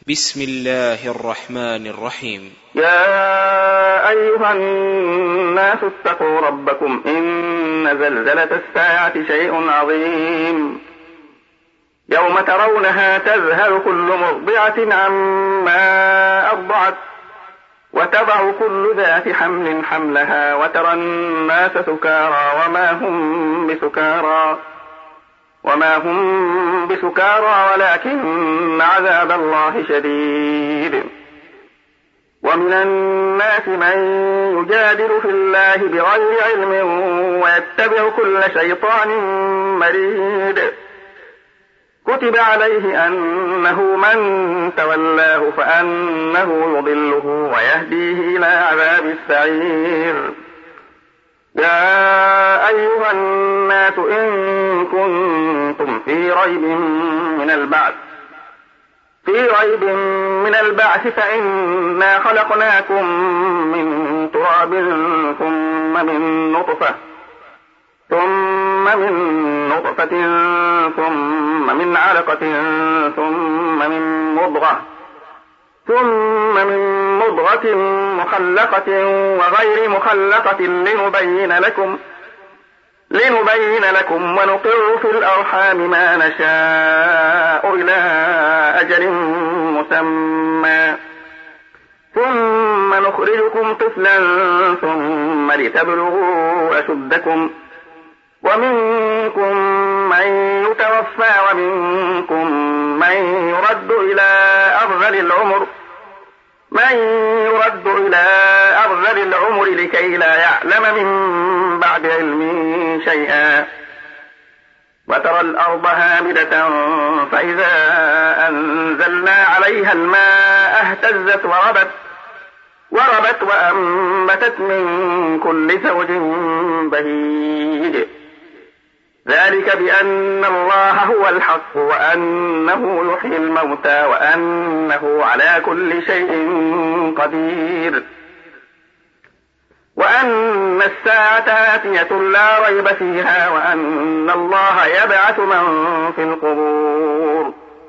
بسم الله الرحمن الرحيم. يا أيها الناس اتقوا ربكم إن زلزلة الساعة شيء عظيم يوم ترونها تذهل كل مرضعة عما أرضعت وتضع كل ذات حمل حملها وترى الناس سكارى وما هم بسكارى ولكن عذاب الله شديد. ومن الناس من يجادل في الله بغير علم ويتبع كل شيطان مريد. كتب عليه أنه من تولاه فأنه يضله ويهديه إلى عذاب السعير. يا أيها الناس إن كنتم في ريب من البعث فإنا خلقناكم من تراب ثم من نطفة ثم من علقة ثم من مضغة مخلقة وغير مخلقة لنبين لكم ونقر في الأرحام ما نشاء إلى أجل مسمى ثم نخرجكم طفلا ثم لتبلغوا أشدكم ومنكم من يتوفى ومنكم من يرد إلى أرذل العمر لكي لا يعلم من بعد علم شيئا. وترى الأرض هامدة فإذا أنزلنا عليها الماء اهتزت وربت وأنبتت من كل زوج بهيج. ذلك بأن الله هو الحق وأنه يحيي الموتى وأنه على كل شيء قدير وأن الساعة آتية لا ريب فيها وأن الله يبعث من في القبور.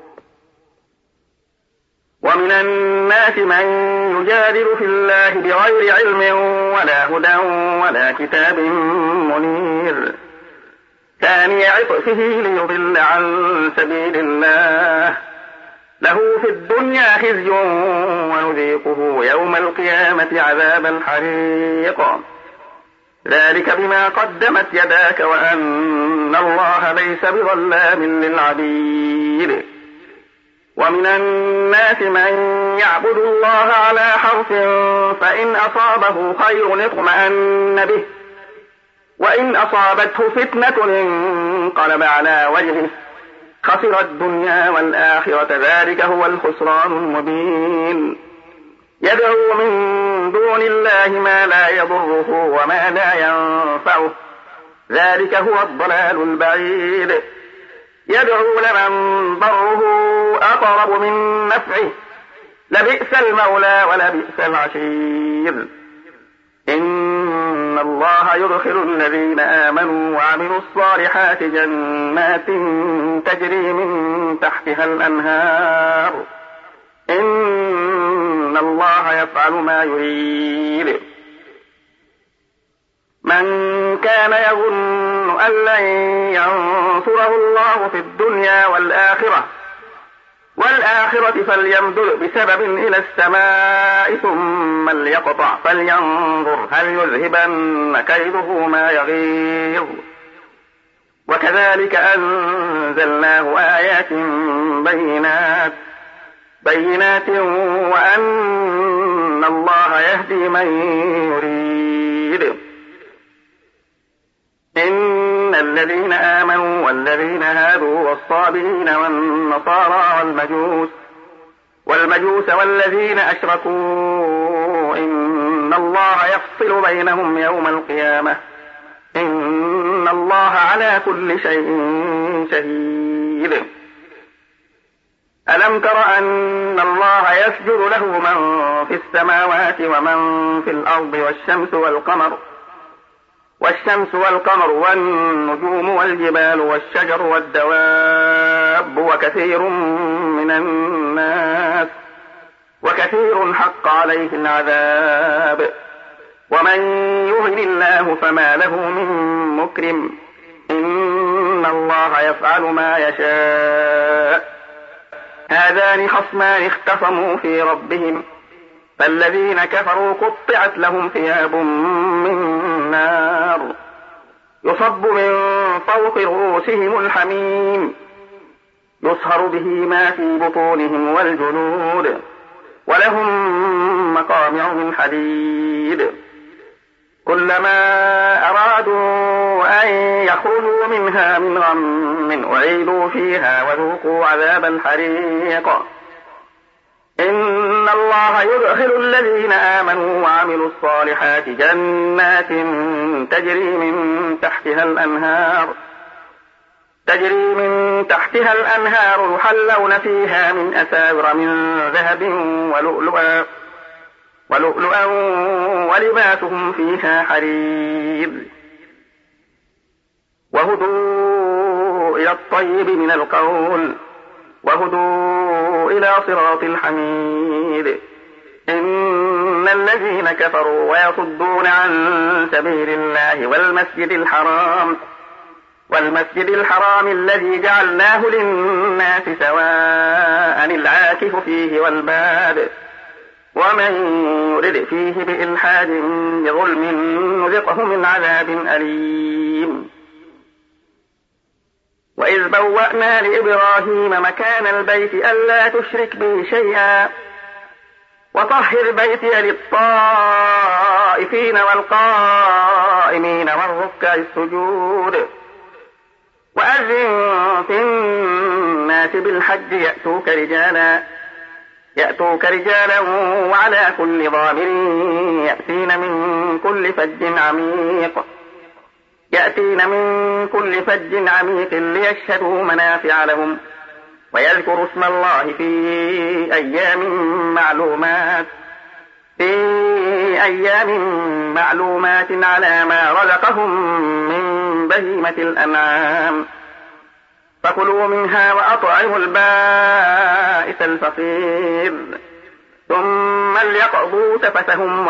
ومن الناس من يجادل في الله بغير علم ولا هدى ولا كتاب منير ثاني عطفه ليضل عن سبيل الله له في الدنيا خزي ونذيقه يوم القيامة عذاب الحريق. ذلك بما قدمت يداك وأن الله ليس بظلام للعبيد. ومن الناس من يعبد الله على حرف فإن أصابه خير اطمأن به وإن أصابته فتنة انقلب على وجهه خسر الدنيا والآخرة ذلك هو الخسران المبين. يدعو من دون الله ما لا يضره وما لا ينفعه ذلك هو الضلال البعيد. يدعو لمن ضره أقرب من نفعه لبئس المولى ولبئس العشير. إن الله يدخل الذين آمنوا وعملوا الصالحات جنات تجري من تحتها الأنهار إن الله يفعل ما يريد. من كان يظن أن لن ينصره الله في الدنيا والآخرة فليمدد بسبب إلى السماء ثم ليقطع فلينظر هل يذهبن كيده ما يغيظ. وكذلك أنزلناه آيات بينات وأن الله يهدي من يريد. إن الذين آمنوا والذين هادوا والصابئين والنصارى والمجوس والذين أشركوا إن الله يفصل بينهم يوم القيامة إن الله على كل شيء شهيد. ألم تر أن الله يسجد له من في السماوات ومن في الأرض والشمس والقمر والنجوم والجبال والشجر والدواب وكثير من الناس كثير حق عليه العذاب ومن يهن الله فما له من مكرم إن الله يفعل ما يشاء هذان خصمان اختصموا في ربهم فالذين كفروا قطعت لهم ثياب من نار يصب من فوق رؤوسهم الحميم يصهر به ما في بطونهم والجلود ولهم مقامع من حديد كلما أرادوا أن يخرجوا منها من غم أعيدوا فيها وذوقوا عذاب الحريق إن الله يدخل الذين آمنوا وعملوا الصالحات جنات تجري من تحتها الأنهار يحلون فيها من أساور من ذهب ولؤلؤا ولباسهم فيها حرير وهدوا إلى الطيب من القول وهدوا إلى صراط الحميد إن الذين كفروا ويصدون عن سبيل الله والمسجد الحرام الذي جعلناه للناس سواء العاكف فيه والباد ومن يرد فيه بإلحاد بظلم نذقه من عذاب أليم وإذ بوأنا لإبراهيم مكان البيت ألا تشرك بي شيئا وطهر بيتي للطائفين والقائمين والركع السجود وأذن في الناس بالحج يأتوك رجالا وعلى كل ضامر يأتين من كل فج عميق ليشهدوا منافع لهم ويذكروا اسم الله في أيام معلومات على ما رزقهم من بهيمة الأنعام فكلوا منها وأطعموا البائس الفقير ثم ليقضوا تفثهم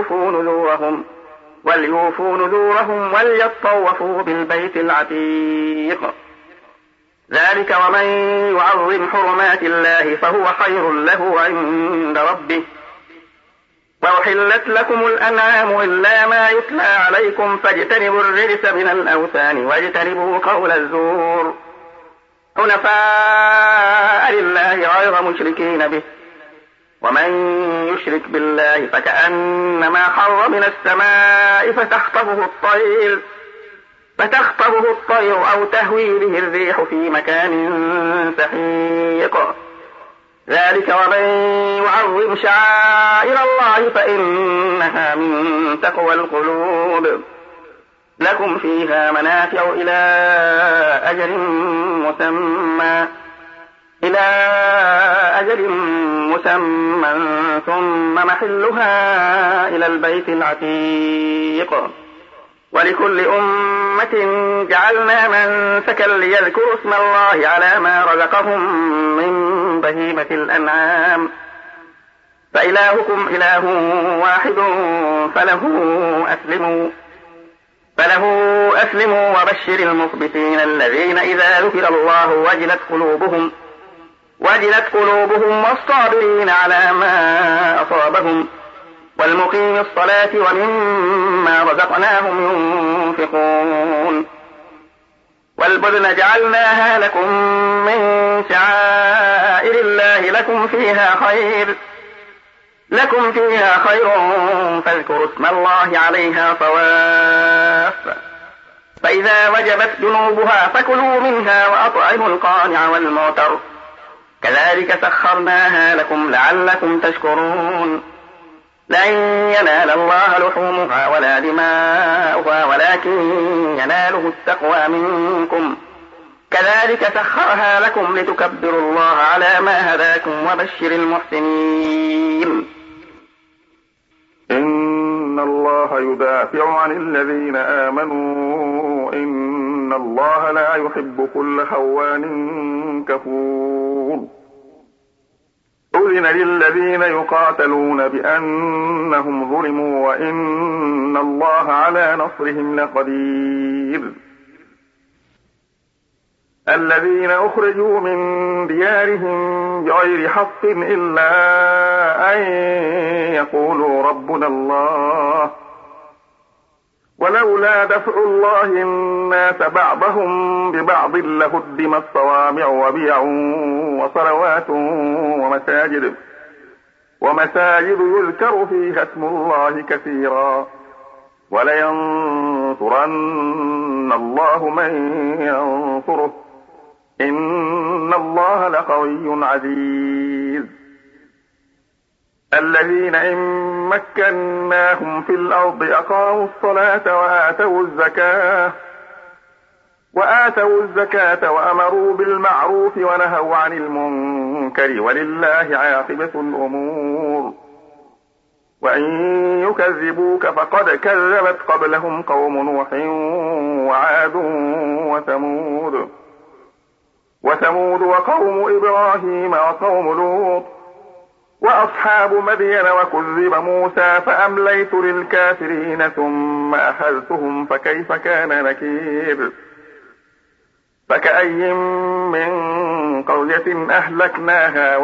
وليوفوا نذورهم وليطوفوا بالبيت العتيق ذلك ومن يعظم حرمات الله فهو خير له عند ربه وأحلت لكم الأنعام إلا ما يتلى عليكم فاجتنبوا الرجس من الأوثان واجتنبوا قول الزور حنفاء لله غير مشركين به ومن يشرك بالله فكأنما خر من السماء فتخطفه الطير أو تهوي به الريح في مكان سحيق ذلك ومن يعظم شعائر الله فإنها من تقوى القلوب لكم فيها منافع إلى أجل مسمى ثم محلها إلى البيت العتيق ولكل أمة جعلنا منسكا ليذكروا اسم الله على ما رزقهم من بهيمة الأنعام فإلهكم إله واحد فله أسلموا وبشر المخبتين الذين إذا ذكر الله وجلت قلوبهم والصابرين على ما أصابهم والمقيم الصلاة ومما رزقناهم ينفقون والبدن جعلناها لكم من شعائر الله لكم فيها خير فاذكروا اسم الله عليها صواف فإذا وجبت جنوبها فكلوا منها وأطعموا القانع والمعتر كذلك سخرناها لكم لعلكم تشكرون لن ينال الله لحومها ولا دماؤها ولكن يناله التقوى منكم كذلك سخرها لكم لتكبروا الله على ما هداكم وبشر المحسنين إن الله يدافع عن الذين آمنوا إن الله لا يحب كل خوان كفور أذن للذين يقاتلون بأنهم ظلموا وإن الله على نصرهم لقدير. الذين أخرجوا من ديارهم بغير حق إلا أن يقولوا ربنا الله ولولا دفع الله الناس بعضهم ببعض لهدمت صوامع وبيع وصلوات ومساجد يذكر فيها اسم الله كثيرا ولينصرن الله من ينصره إن الله لقوي عزيز. الذين إن مكناهم في الأرض أقاموا الصلاة وآتوا الزكاة وأمروا بالمعروف ونهوا عن المنكر ولله عاقبة الأمور. وإن يكذبوك فقد كذبت قبلهم قوم نوح وعاد وثمود وقوم إبراهيم وقوم لوط وأصحاب مدين وكذب موسى فأمليت للكافرين ثم أخذتهم فكيف كان نكير. فكأي من قرية أهلكناها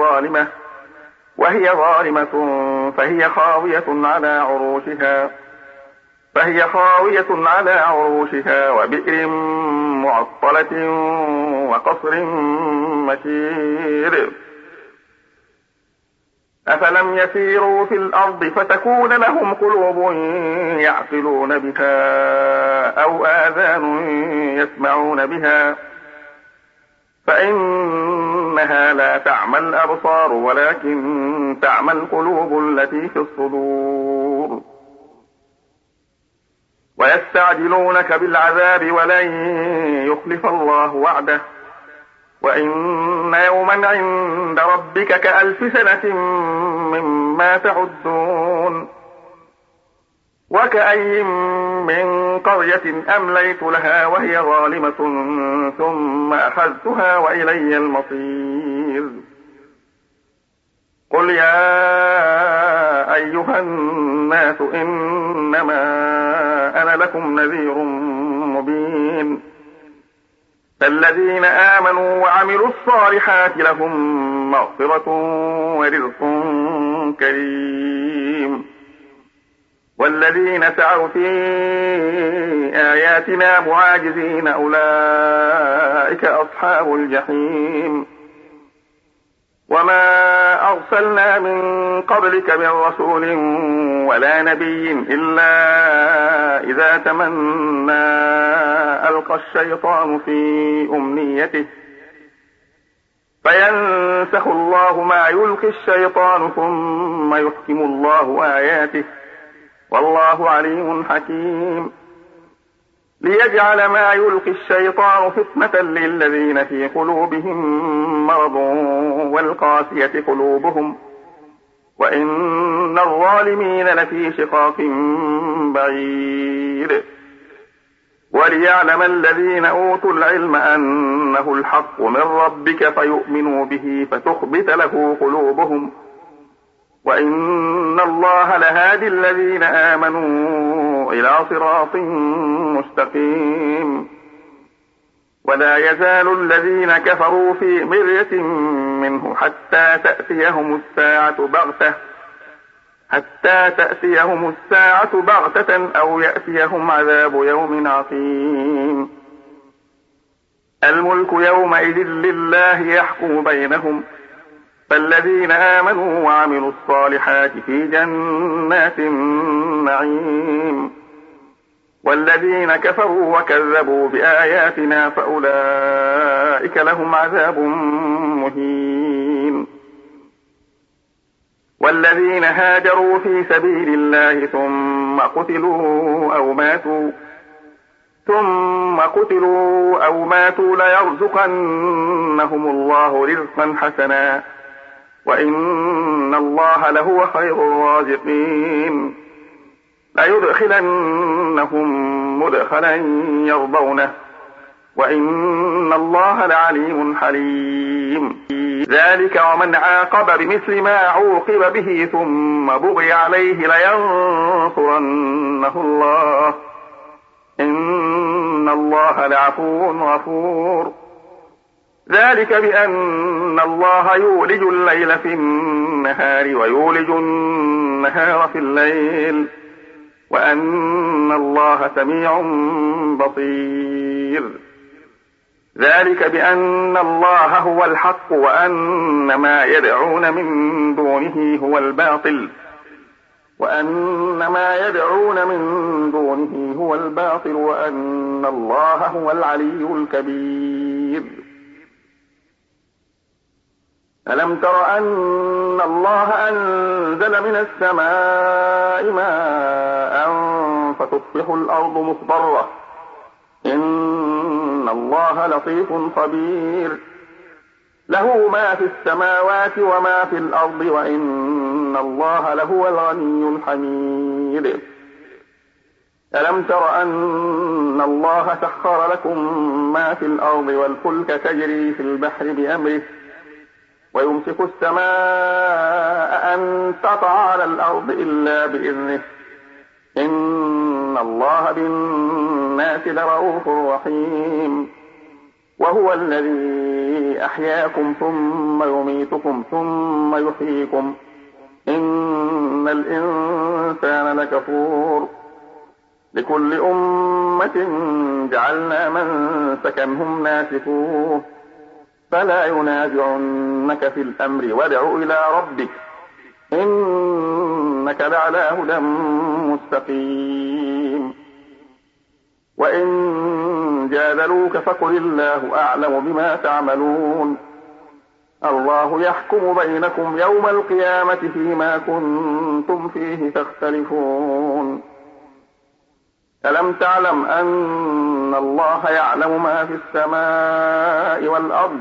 وهي ظالمة فهي خاوية على عروشها وبئر معطلة وقصر مشيد. أفلم يسيروا في الأرض فتكون لهم قلوب يعقلون بها أو آذان يسمعون بها فإنها لا تعمى الأبصار ولكن تعمى القلوب التي في الصدور. ويستعجلونك بالعذاب ولن يخلف الله وعده وإن يوما عند ربك كألف سنة مما تعدون. وكأي من قرية أمليت لها وهي ظالمة ثم أخذتها وإلي المصير. قل يا أيها الناس إنما أنا لكم نذير مبين. فالذين آمنوا وعملوا الصالحات لهم مغفرة ورزق كريم. والذين سعوا في آياتنا معاجزين أولئك أصحاب الجحيم. وما أرسلنا من قبلك من رسول ولا نبي إلا إذا تمنى ألقى الشيطان في أمنيته فينسخ الله ما يلقي الشيطان ثم يحكم الله آياته والله عليم حكيم. ليجعل ما يلقي الشيطان فتنة للذين في قلوبهم مرض والقاسية قلوبهم وإن الظالمين لفي شقاق بعيد. وليعلم الذين أوتوا العلم أنه الحق من ربك فيؤمنوا به فتخبت له قلوبهم وإن الله لهادي الذين آمنوا إلى صراط مستقيم. ولا يزال الذين كفروا في مرية منه حتى تأتيهم الساعة بغتة أو يأتيهم عذاب يوم عقيم. الملك يومئذ لله يحكم بينهم فالذين آمنوا وعملوا الصالحات في جنات النعيم والذين كفروا وكذبوا بآياتنا فأولئك لهم عذاب مهين. والذين هاجروا في سبيل الله ثم قتلوا أو ماتوا ليرزقنهم الله رزقا حسنا وإن الله لهو خير الرازقين. ليدخلنهم مدخلا يرضونه وإن الله لعليم حليم. ذلك ومن عاقب بمثل ما عوقب به ثم بغي عليه لينصرنه الله إن الله لعفو غفور ذلك بأن الله يولج الليل في النهار ويولج النهار في الليل وأن الله سميع بصير ذلك بأن الله هو الحق وأن ما يدعون من دونه هو الباطل وأن الله هو العلي الكبير ألم تر أن الله أنزل من السماء ماء فتصبح الأرض مصفرة إن الله لطيف خبير له ما في السماوات وما في الأرض وإن الله لهو الغني الحميد ألم تر أن الله سخر لكم ما في الأرض والفلك تجري في البحر بأمره ويمسك السماء أن تقع على الأرض إلا بإذنه إن الله بالناس لرؤوف رحيم وهو الذي أحياكم ثم يميتكم ثم يحييكم إن الإنسان لكفور لكل أمة جعلنا منسكا هم ناسكوه فلا ينازعنك في الأمر وادع إلى ربك إنك لعلى هدى مستقيم وإن جادلوك فقل الله أعلم بما تعملون الله يحكم بينكم يوم القيامة فيما كنتم فيه تختلفون ألم تعلم أن الله يعلم ما في السماء والأرض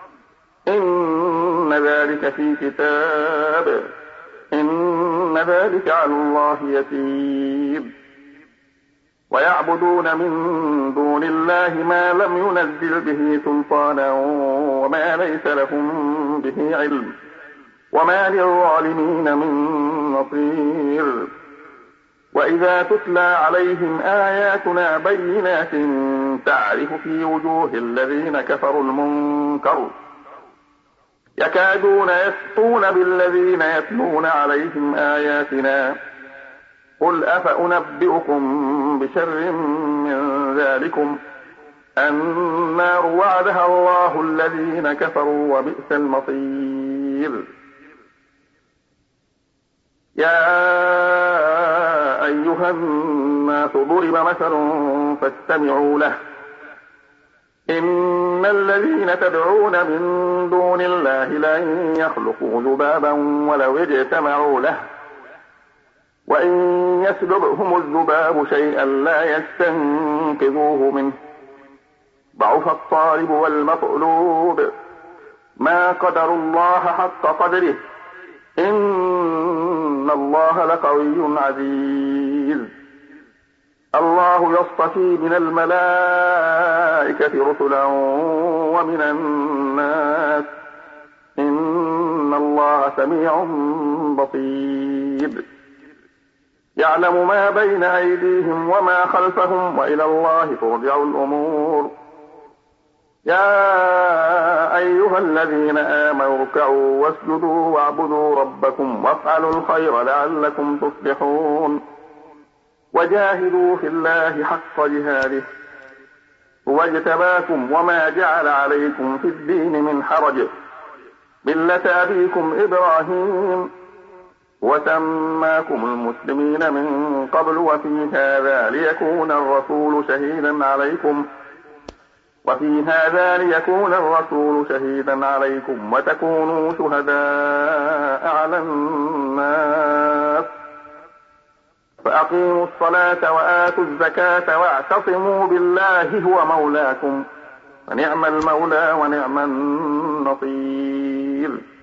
إن ذلك في كتاب إن ذلك على الله يسير ويعبدون من دون الله ما لم ينزل به سلطانا وما ليس لهم به علم وما للظالمين من نصير وإذا تتلى عليهم آياتنا بينات تعرف في وجوه الذين كفروا المنكر يكادون يسطون بالذين يتلون عليهم آياتنا قل أفأنبئكم بشر من ذلكم النار وعدها الله الذين كفروا وبئس المصير يا أيها الناس ضرب مثل فاستمعوا له إن الذين تدعون من دون الله لن يخلقوا ذبابا ولو اجتمعوا له وإن يسلبهم الذباب شيئا لا يستنقذوه منه ضعف الطالب والمطلوب ما قدروا الله حق قدره إن الله لقوي عزيز الله يصطفي من الملائكة رسلا ومن الناس إن الله سميع بصير يعلم ما بين أيديهم وما خلفهم وإلى الله ترجع الأمور يا أيها الذين آمنوا اركعوا واسجدوا واعبدوا ربكم وافعلوا الخير لعلكم تفلحون وجاهدوا في الله حق جهاده هو اجتباكم وما جعل عليكم في الدين من حرج ملة أبيكم إبراهيم وسماكم المسلمين من قبل وفي هذا ليكون الرسول شهيدا عليكم وتكونوا شهداء على الناس فأقيموا الصلاة وآتوا الزكاة واعتصموا بالله هو مولاكم ونعم المولى ونعم النصير